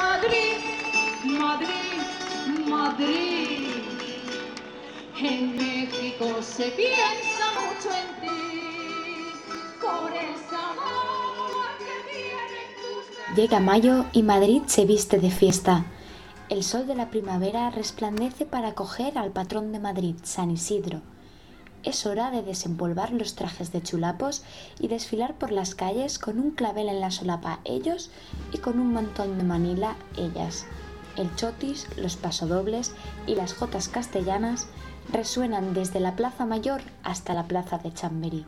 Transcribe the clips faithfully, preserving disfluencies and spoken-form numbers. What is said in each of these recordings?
Madrid, Madrid, Madrid. En México se piensa mucho en ti, por el sabor que tienen tus... Llega mayo y Madrid se viste de fiesta. El sol de la primavera resplandece para acoger al patrón de Madrid, San Isidro. Es hora de desempolvar los trajes de chulapos y desfilar por las calles con un clavel en la solapa ellos y con un mantón de Manila ellas. El chotis, los pasodobles y las jotas castellanas resuenan desde la Plaza Mayor hasta la Plaza de Chamberí.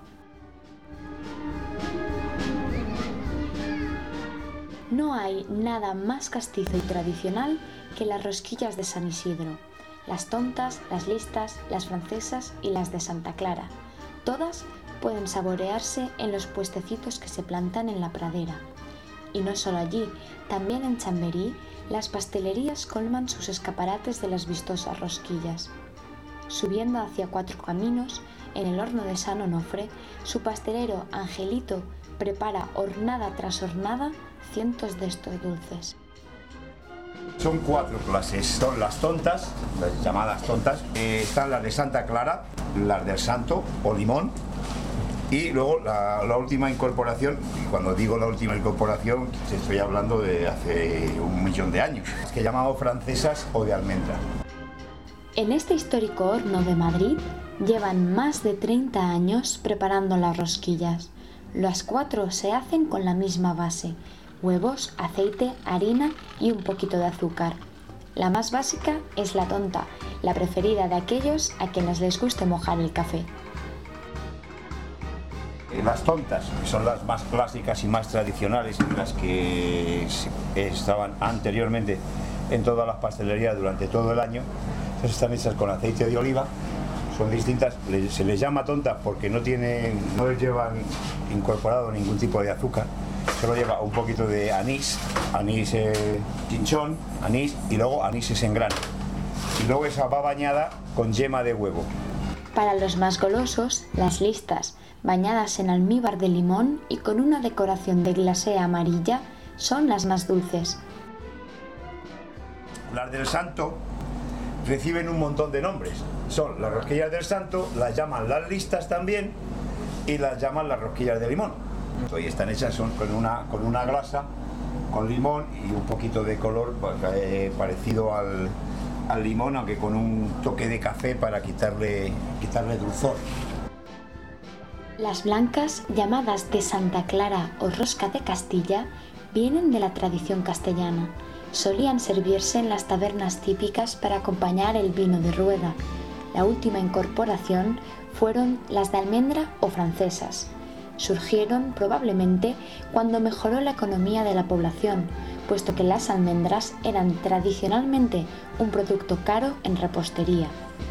No hay nada más castizo y tradicional que las rosquillas de San Isidro. Las tontas, las listas, las francesas y las de Santa Clara. Todas pueden saborearse en los puestecitos que se plantan en la pradera. Y no solo allí, también en Chamberí, las pastelerías colman sus escaparates de las vistosas rosquillas. Subiendo hacia Cuatro Caminos, en el horno de San Onofre, su pastelero Angelito prepara hornada tras hornada cientos de estos dulces. Son cuatro clases, son las tontas, las llamadas tontas, eh, están las de Santa Clara, las del Santo o Limón, y luego la, la última incorporación, y cuando digo la última incorporación estoy hablando de hace un millón de años, las que llamamos francesas o de almendra. En este histórico horno de Madrid llevan más de treinta años preparando las rosquillas. Las cuatro se hacen con la misma base: huevos, aceite, harina y un poquito de azúcar. La más básica es la tonta, la preferida de aquellos a quienes les guste mojar el café. Las tontas, que son las más clásicas y más tradicionales, y las que estaban anteriormente en todas las pastelerías durante todo el año, esas están hechas con aceite de oliva, son distintas, se les llama tontas porque no tienen, no les llevan incorporado ningún tipo de azúcar. Solo lleva un poquito de anís, anís eh, chinchón, anís y luego aníses en grano. Y luego esa va bañada con yema de huevo. Para los más golosos, las listas, bañadas en almíbar de limón y con una decoración de glacé amarilla, son las más dulces. Las del Santo reciben un montón de nombres. Son las rosquillas del Santo, las llaman las listas también y las llaman las rosquillas de limón. Y están hechas son con una, con una grasa, con limón y un poquito de color eh, parecido al, al limón, aunque con un toque de café para quitarle, quitarle dulzor. Las blancas, llamadas de Santa Clara o rosca de Castilla, vienen de la tradición castellana. Solían servirse en las tabernas típicas para acompañar el vino de rueda. La última incorporación fueron las de almendra o francesas. Surgieron probablemente cuando mejoró la economía de la población, puesto que las almendras eran tradicionalmente un producto caro en repostería.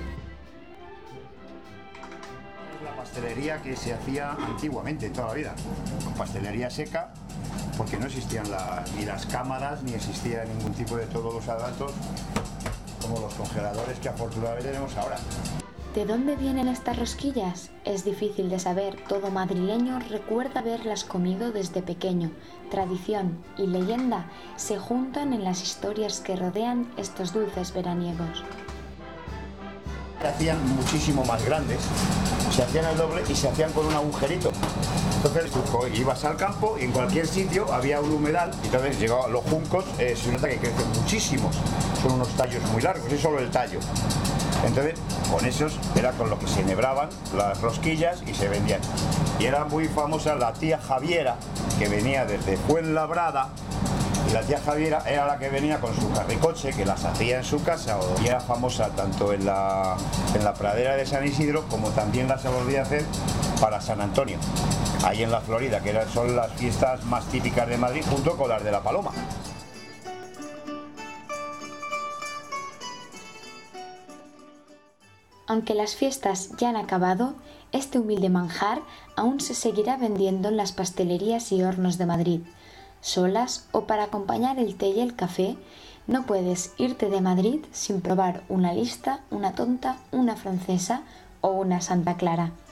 Es la pastelería que se hacía antiguamente, toda la vida, con pastelería seca, porque no existían la, ni las cámaras, ni existía ningún tipo de todos los adaptos como los congeladores que afortunadamente tenemos ahora. ¿De dónde vienen estas rosquillas? Es difícil de saber. Todo madrileño recuerda haberlas comido desde pequeño. Tradición y leyenda se juntan en las historias que rodean estos dulces veraniegos. Se hacían muchísimo más grandes, se hacían el doble y se hacían con un agujerito. Entonces tú ibas al campo y en cualquier sitio había un humedal y entonces llegaban los juncos, eh, se nota que crecen muchísimos, son unos tallos muy largos, es solo el tallo. Entonces, con esos era con lo que se enhebraban las rosquillas y se vendían. Y era muy famosa la tía Javiera, que venía desde Fuenlabrada, y la tía Javiera era la que venía con su carricoche, que las hacía en su casa, y era famosa tanto en la, en la pradera de San Isidro, como también las volvía a hacer para San Antonio, ahí en la Florida, que eran, son las fiestas más típicas de Madrid, junto con las de la Paloma. Aunque las fiestas ya han acabado, este humilde manjar aún se seguirá vendiendo en las pastelerías y hornos de Madrid. Solas o para acompañar el té y el café, no puedes irte de Madrid sin probar una lista, una tonta, una francesa o una Santa Clara.